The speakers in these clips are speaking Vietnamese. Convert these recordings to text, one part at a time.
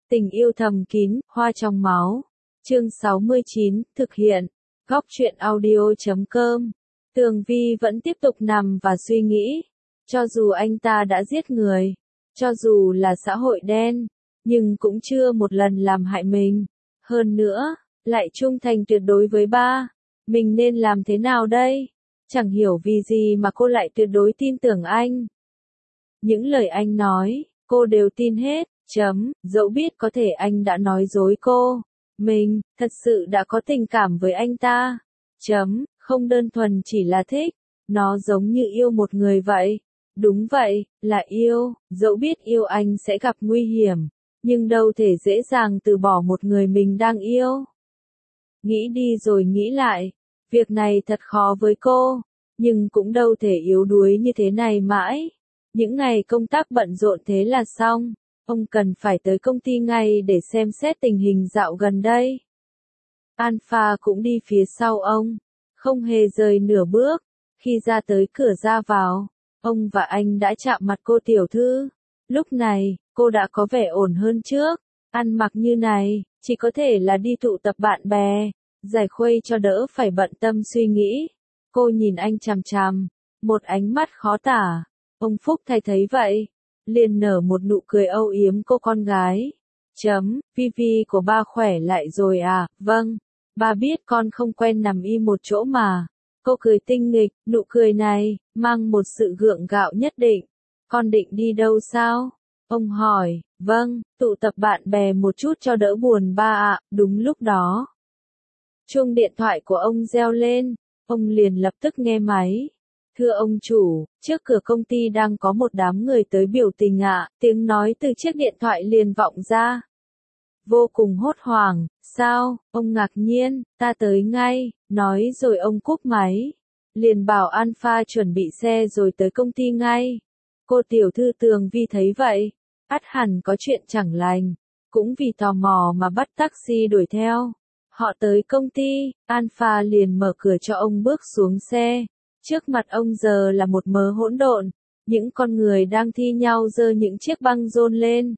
Tình yêu thầm kín, hoa trong máu. Chương 69, thực hiện. Góc truyện audio.com. Tường Vi vẫn tiếp tục nằm và suy nghĩ. Cho dù anh ta đã giết người, cho dù là xã hội đen, nhưng cũng chưa một lần làm hại mình. Hơn nữa, lại trung thành tuyệt đối với ba. Mình nên làm thế nào đây? Chẳng hiểu vì gì mà cô lại tuyệt đối tin tưởng anh. Những lời anh nói, cô đều tin hết. Dẫu biết có thể anh đã nói dối cô. Mình, thật sự đã có tình cảm với anh ta. Không đơn thuần chỉ là thích. Nó giống như yêu một người vậy. Đúng vậy, là yêu. Dẫu biết yêu anh sẽ gặp nguy hiểm. Nhưng đâu thể dễ dàng từ bỏ một người mình đang yêu. Nghĩ đi rồi nghĩ lại. Việc này thật khó với cô. Nhưng cũng đâu thể yếu đuối như thế này mãi. Những ngày công tác bận rộn thế là xong. Ông cần phải tới công ty ngay để xem xét tình hình dạo gần đây. Alpha cũng đi phía sau ông, không hề rời nửa bước. Khi ra tới cửa ra vào, ông và anh đã chạm mặt cô tiểu thư. Lúc này, cô đã có vẻ ổn hơn trước. Ăn mặc như này, chỉ có thể là đi tụ tập bạn bè, giải khuây cho đỡ phải bận tâm suy nghĩ. Cô nhìn anh chằm chằm, một ánh mắt khó tả. Ông Phúc thấy vậy, liền nở một nụ cười âu yếm cô con gái. Vi của ba khỏe lại rồi à? Vâng, ba biết con không quen nằm im một chỗ mà. Cô cười tinh nghịch, nụ cười này, mang một sự gượng gạo nhất định. Con định đi đâu sao? Ông hỏi. Vâng, tụ tập bạn bè một chút cho đỡ buồn ba ạ. Đúng lúc đó, chuông điện thoại của ông reo lên, ông liền lập tức nghe máy. Thưa ông chủ, trước cửa công ty đang có một đám người tới biểu tình ạ, tiếng nói từ chiếc điện thoại liền vọng ra. Vô cùng hốt hoảng, sao, ông ngạc nhiên, ta tới ngay, nói rồi ông cúp máy. Liền bảo Alpha chuẩn bị xe rồi tới công ty ngay. Cô tiểu thư Tường Vi thấy vậy, ắt hẳn có chuyện chẳng lành, cũng vì tò mò mà bắt taxi đuổi theo. Họ tới công ty, Alpha liền mở cửa cho ông bước xuống xe. Trước mặt ông giờ là một mớ hỗn độn, những con người đang thi nhau giơ những chiếc băng rôn lên,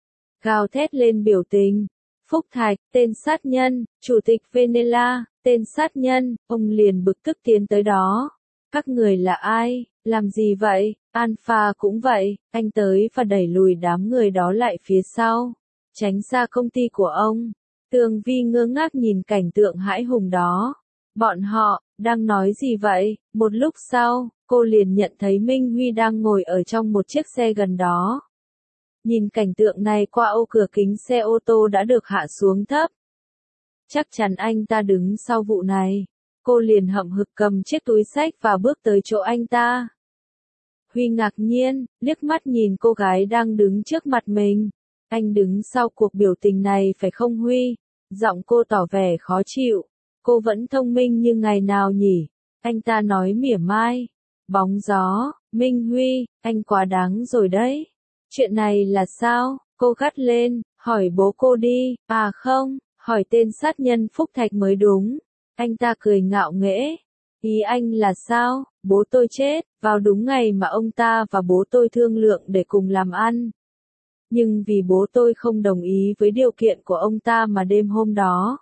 gào thét lên biểu tình. Phúc Thạch, tên sát nhân, chủ tịch Venela, tên sát nhân, ông liền bực tức tiến tới đó. Các người là ai, làm gì vậy? Alpha cũng vậy, anh tới và đẩy lùi đám người đó lại phía sau, tránh xa công ty của ông. Tường Vi ngơ ngác nhìn cảnh tượng hãi hùng đó. Bọn họ, đang nói gì vậy? Một lúc sau, cô liền nhận thấy Minh Huy đang ngồi ở trong một chiếc xe gần đó. Nhìn cảnh tượng này qua ô cửa kính xe ô tô đã được hạ xuống thấp. Chắc chắn anh ta đứng sau vụ này. Cô liền hậm hực cầm chiếc túi xách và bước tới chỗ anh ta. Huy ngạc nhiên, liếc mắt nhìn cô gái đang đứng trước mặt mình. Anh đứng sau cuộc biểu tình này phải không Huy? Giọng cô tỏ vẻ khó chịu. Cô vẫn thông minh như ngày nào nhỉ? Anh ta nói mỉa mai. Bóng gió, Minh Huy, anh quá đáng rồi đấy. Chuyện này là sao? Cô gắt lên, hỏi bố cô đi. À không, hỏi tên sát nhân Phúc Thạch mới đúng. Anh ta cười ngạo nghễ. Ý anh là sao? Bố tôi chết, vào đúng ngày mà ông ta và bố tôi thương lượng để cùng làm ăn. Nhưng vì bố tôi không đồng ý với điều kiện của ông ta mà đêm hôm đó,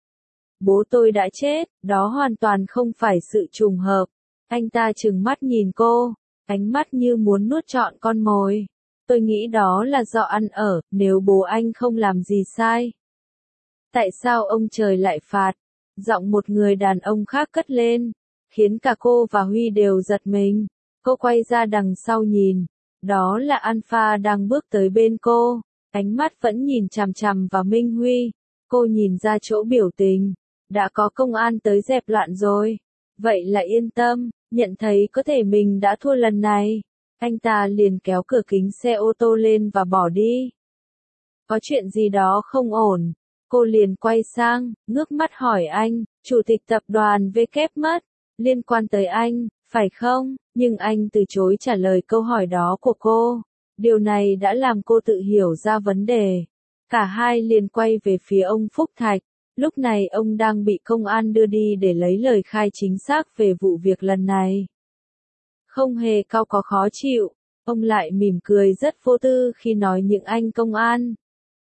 bố tôi đã chết, đó hoàn toàn không phải sự trùng hợp. Anh ta trừng mắt nhìn cô, ánh mắt như muốn nuốt trọn con mồi. Tôi nghĩ đó là do ăn ở, nếu bố anh không làm gì sai. Tại sao ông trời lại phạt? Giọng một người đàn ông khác cất lên, khiến cả cô và Huy đều giật mình. Cô quay ra đằng sau nhìn, đó là Alpha đang bước tới bên cô, ánh mắt vẫn nhìn chằm chằm vào Minh Huy. Cô nhìn ra chỗ biểu tình, đã có công an tới dẹp loạn rồi. Vậy là yên tâm, nhận thấy có thể mình đã thua lần này. Anh ta liền kéo cửa kính xe ô tô lên và bỏ đi. Có chuyện gì đó không ổn. Cô liền quay sang, ngước mắt hỏi anh, chủ tịch tập đoàn W mất, liên quan tới anh, phải không? Nhưng anh từ chối trả lời câu hỏi đó của cô. Điều này đã làm cô tự hiểu ra vấn đề. Cả hai liền quay về phía ông Phúc Thạch. Lúc này ông đang bị công an đưa đi để lấy lời khai chính xác về vụ việc lần này. Không hề cau có khó chịu, ông lại mỉm cười rất vô tư khi nói những anh công an.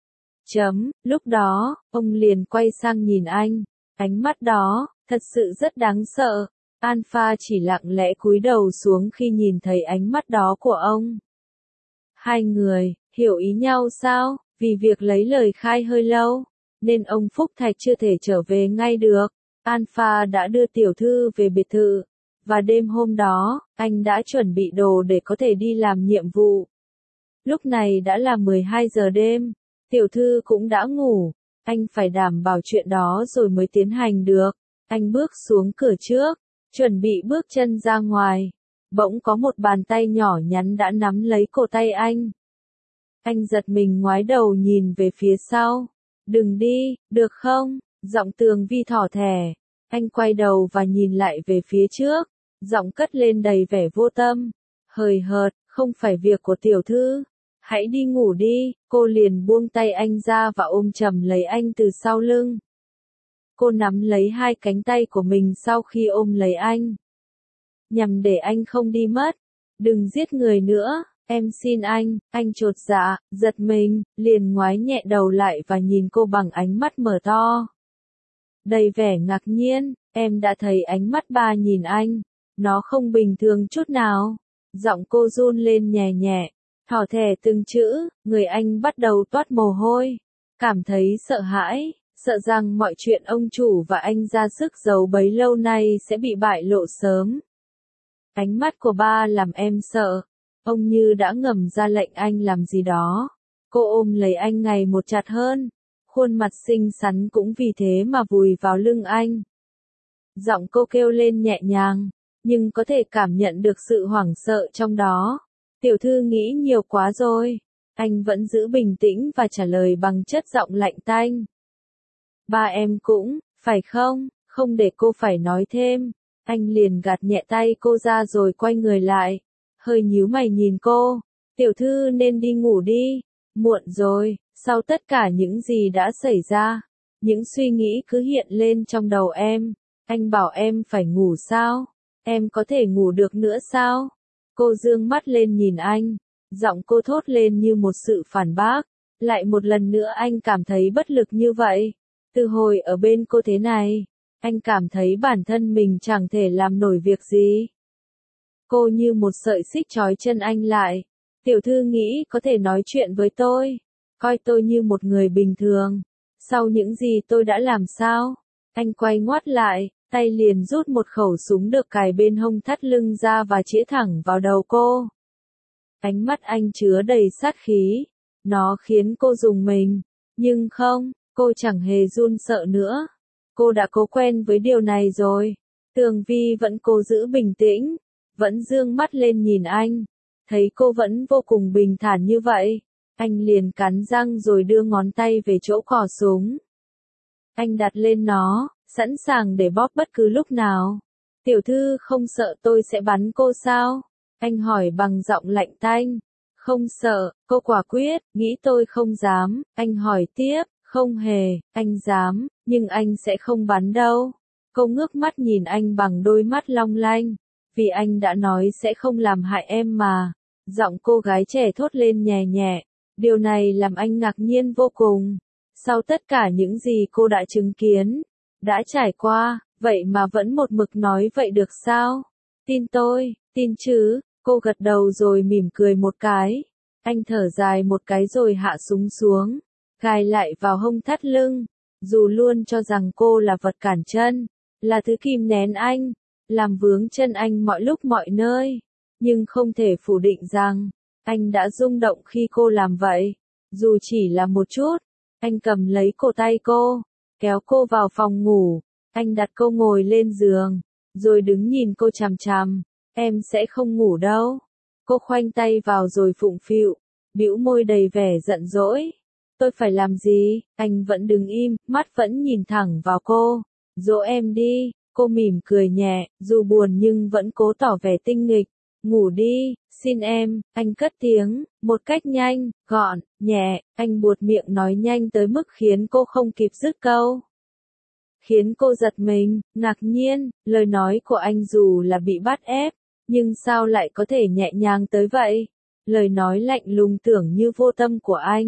Lúc đó, ông liền quay sang nhìn anh. Ánh mắt đó, thật sự rất đáng sợ. Alpha chỉ lặng lẽ cúi đầu xuống khi nhìn thấy ánh mắt đó của ông. Hai người, hiểu ý nhau sao? Vì việc lấy lời khai hơi lâu, nên ông Phúc Thạch chưa thể trở về ngay được. Alpha đã đưa tiểu thư về biệt thự, và đêm hôm đó, anh đã chuẩn bị đồ để có thể đi làm nhiệm vụ. Lúc này đã là 12 giờ đêm, tiểu thư cũng đã ngủ, anh phải đảm bảo chuyện đó rồi mới tiến hành được. Anh bước xuống cửa trước, chuẩn bị bước chân ra ngoài. Bỗng có một bàn tay nhỏ nhắn đã nắm lấy cổ tay anh. Anh giật mình ngoái đầu nhìn về phía sau. Đừng đi, được không? Giọng Tường Vi thỏ thẻ. Anh quay đầu và nhìn lại về phía trước. Giọng cất lên đầy vẻ vô tâm. Hời hợt, không phải việc của tiểu thư. Hãy đi ngủ đi. Cô liền buông tay anh ra và ôm chầm lấy anh từ sau lưng. Cô nắm lấy hai cánh tay của mình sau khi ôm lấy anh. Nhằm để anh không đi mất. Đừng giết người nữa, em xin anh chột dạ, giật mình, liền ngoái nhẹ đầu lại và nhìn cô bằng ánh mắt mở to. Đầy vẻ ngạc nhiên, em đã thấy ánh mắt ba nhìn anh. Nó không bình thường chút nào. Giọng cô run lên nhẹ nhẹ, thỏ thẻ từng chữ, người anh bắt đầu toát mồ hôi. Cảm thấy sợ hãi. Sợ rằng mọi chuyện ông chủ và anh ra sức giấu bấy lâu nay sẽ bị bại lộ sớm. Ánh mắt của ba làm em sợ. Ông như đã ngầm ra lệnh anh làm gì đó. Cô ôm lấy anh ngày một chặt hơn. Khuôn mặt xinh xắn cũng vì thế mà vùi vào lưng anh. Giọng cô kêu lên nhẹ nhàng, nhưng có thể cảm nhận được sự hoảng sợ trong đó. Tiểu thư nghĩ nhiều quá rồi. Anh vẫn giữ bình tĩnh và trả lời bằng chất giọng lạnh tanh. Ba em cũng, phải không? Không để cô phải nói thêm. Anh liền gạt nhẹ tay cô ra rồi quay người lại. Hơi nhíu mày nhìn cô. Tiểu thư nên đi ngủ đi. Muộn rồi, sau tất cả những gì đã xảy ra. Những suy nghĩ cứ hiện lên trong đầu em. Anh bảo em phải ngủ sao? Em có thể ngủ được nữa sao? Cô dương mắt lên nhìn anh. Giọng cô thốt lên như một sự phản bác. Lại một lần nữa anh cảm thấy bất lực như vậy. Từ hồi ở bên cô thế này, anh cảm thấy bản thân mình chẳng thể làm nổi việc gì. Cô như một sợi xích trói chân anh lại. Tiểu thư nghĩ có thể nói chuyện với tôi, coi tôi như một người bình thường. Sau những gì tôi đã làm sao? Anh quay ngoắt lại, tay liền rút một khẩu súng được cài bên hông thắt lưng ra và chĩa thẳng vào đầu cô. Ánh mắt anh chứa đầy sát khí. Nó khiến cô rùng mình. Nhưng không. Cô chẳng hề run sợ nữa. Cô đã cố quen với điều này rồi. Tường Vi vẫn cố giữ bình tĩnh, vẫn dương mắt lên nhìn anh. Thấy cô vẫn vô cùng bình thản như vậy, anh liền cắn răng rồi đưa ngón tay về chỗ cò súng. Anh đặt lên nó, sẵn sàng để bóp bất cứ lúc nào. Tiểu thư không sợ tôi sẽ bắn cô sao? Anh hỏi bằng giọng lạnh tanh. Không sợ, cô quả quyết, nghĩ tôi không dám. Anh hỏi tiếp. Không hề, anh dám, nhưng anh sẽ không bắn đâu. Cô ngước mắt nhìn anh bằng đôi mắt long lanh. Vì anh đã nói sẽ không làm hại em mà. Giọng cô gái trẻ thốt lên nhẹ nhẹ. Điều này làm anh ngạc nhiên vô cùng. Sau tất cả những gì cô đã chứng kiến, đã trải qua, vậy mà vẫn một mực nói vậy được sao? Tin tôi, tin chứ? Cô gật đầu rồi mỉm cười một cái. Anh thở dài một cái rồi hạ súng xuống. Gài lại vào hông thắt lưng, dù luôn cho rằng cô là vật cản chân, là thứ kìm nén anh, làm vướng chân anh mọi lúc mọi nơi, nhưng không thể phủ định rằng, anh đã rung động khi cô làm vậy, dù chỉ là một chút. Anh cầm lấy cổ tay cô, kéo cô vào phòng ngủ, anh đặt cô ngồi lên giường, rồi đứng nhìn cô chằm chằm. Em sẽ không ngủ đâu. Cô khoanh tay vào rồi phụng phịu, bĩu môi đầy vẻ giận dỗi. Tôi phải làm gì? Anh vẫn đứng im, mắt vẫn nhìn thẳng vào cô. Dỗ em đi. Cô mỉm cười nhẹ, dù buồn nhưng vẫn cố tỏ vẻ tinh nghịch. Ngủ đi, xin em. Anh cất tiếng, một cách nhanh, gọn, nhẹ. Anh buột miệng nói nhanh tới mức khiến cô không kịp dứt câu. Khiến cô giật mình, ngạc nhiên. Lời nói của anh dù là bị bắt ép, nhưng sao lại có thể nhẹ nhàng tới vậy? Lời nói lạnh lùng tưởng như vô tâm của anh,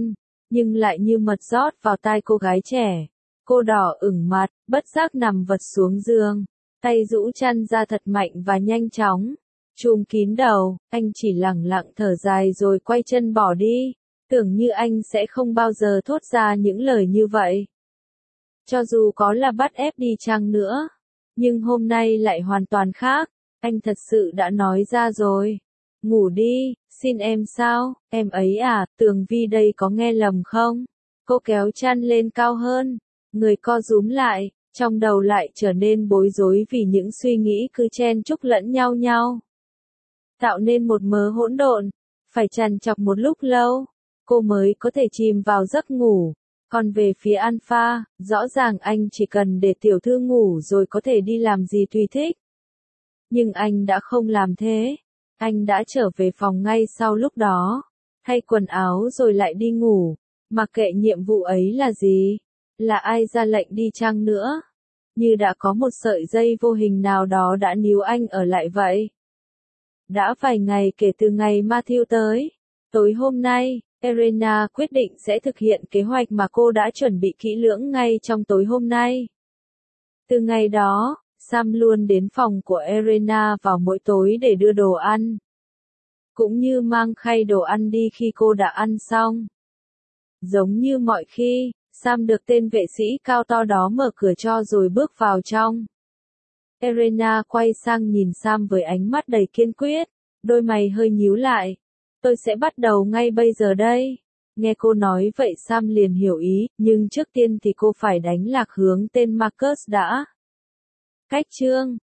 nhưng lại như mật rót vào tai cô gái trẻ. Cô đỏ ửng mặt, bất giác nằm vật xuống giường, tay rũ chăn ra thật mạnh và nhanh chóng, chùm kín đầu, anh chỉ lẳng lặng thở dài rồi quay chân bỏ đi, tưởng như anh sẽ không bao giờ thốt ra những lời như vậy. Cho dù có là bắt ép đi chăng nữa, nhưng hôm nay lại hoàn toàn khác, anh thật sự đã nói ra rồi. Ngủ đi, xin em sao, em ấy à, Tường Vi đây có nghe lầm không? Cô kéo chăn lên cao hơn, người co rúm lại, trong đầu lại trở nên bối rối vì những suy nghĩ cứ chen chúc lẫn nhau. Tạo nên một mớ hỗn độn, phải trằn trọc một lúc lâu, cô mới có thể chìm vào giấc ngủ. Còn về phía Alpha, rõ ràng anh chỉ cần để tiểu thư ngủ rồi có thể đi làm gì tùy thích. Nhưng anh đã không làm thế. Anh đã trở về phòng ngay sau lúc đó, thay quần áo rồi lại đi ngủ, mặc kệ nhiệm vụ ấy là gì, là ai ra lệnh đi chăng nữa. Như đã có một sợi dây vô hình nào đó đã níu anh ở lại vậy. Đã vài ngày kể từ ngày Matthew tới, tối hôm nay, Elena quyết định sẽ thực hiện kế hoạch mà cô đã chuẩn bị kỹ lưỡng ngay trong tối hôm nay. Từ ngày đó, Sam luôn đến phòng của Elena vào mỗi tối để đưa đồ ăn, cũng như mang khay đồ ăn đi khi cô đã ăn xong. Giống như mọi khi, Sam được tên vệ sĩ cao to đó mở cửa cho rồi bước vào trong. Elena quay sang nhìn Sam với ánh mắt đầy kiên quyết, đôi mày hơi nhíu lại. Tôi sẽ bắt đầu ngay bây giờ đây. Nghe cô nói vậy Sam liền hiểu ý, nhưng trước tiên thì cô phải đánh lạc hướng tên Marcus đã. Cách chương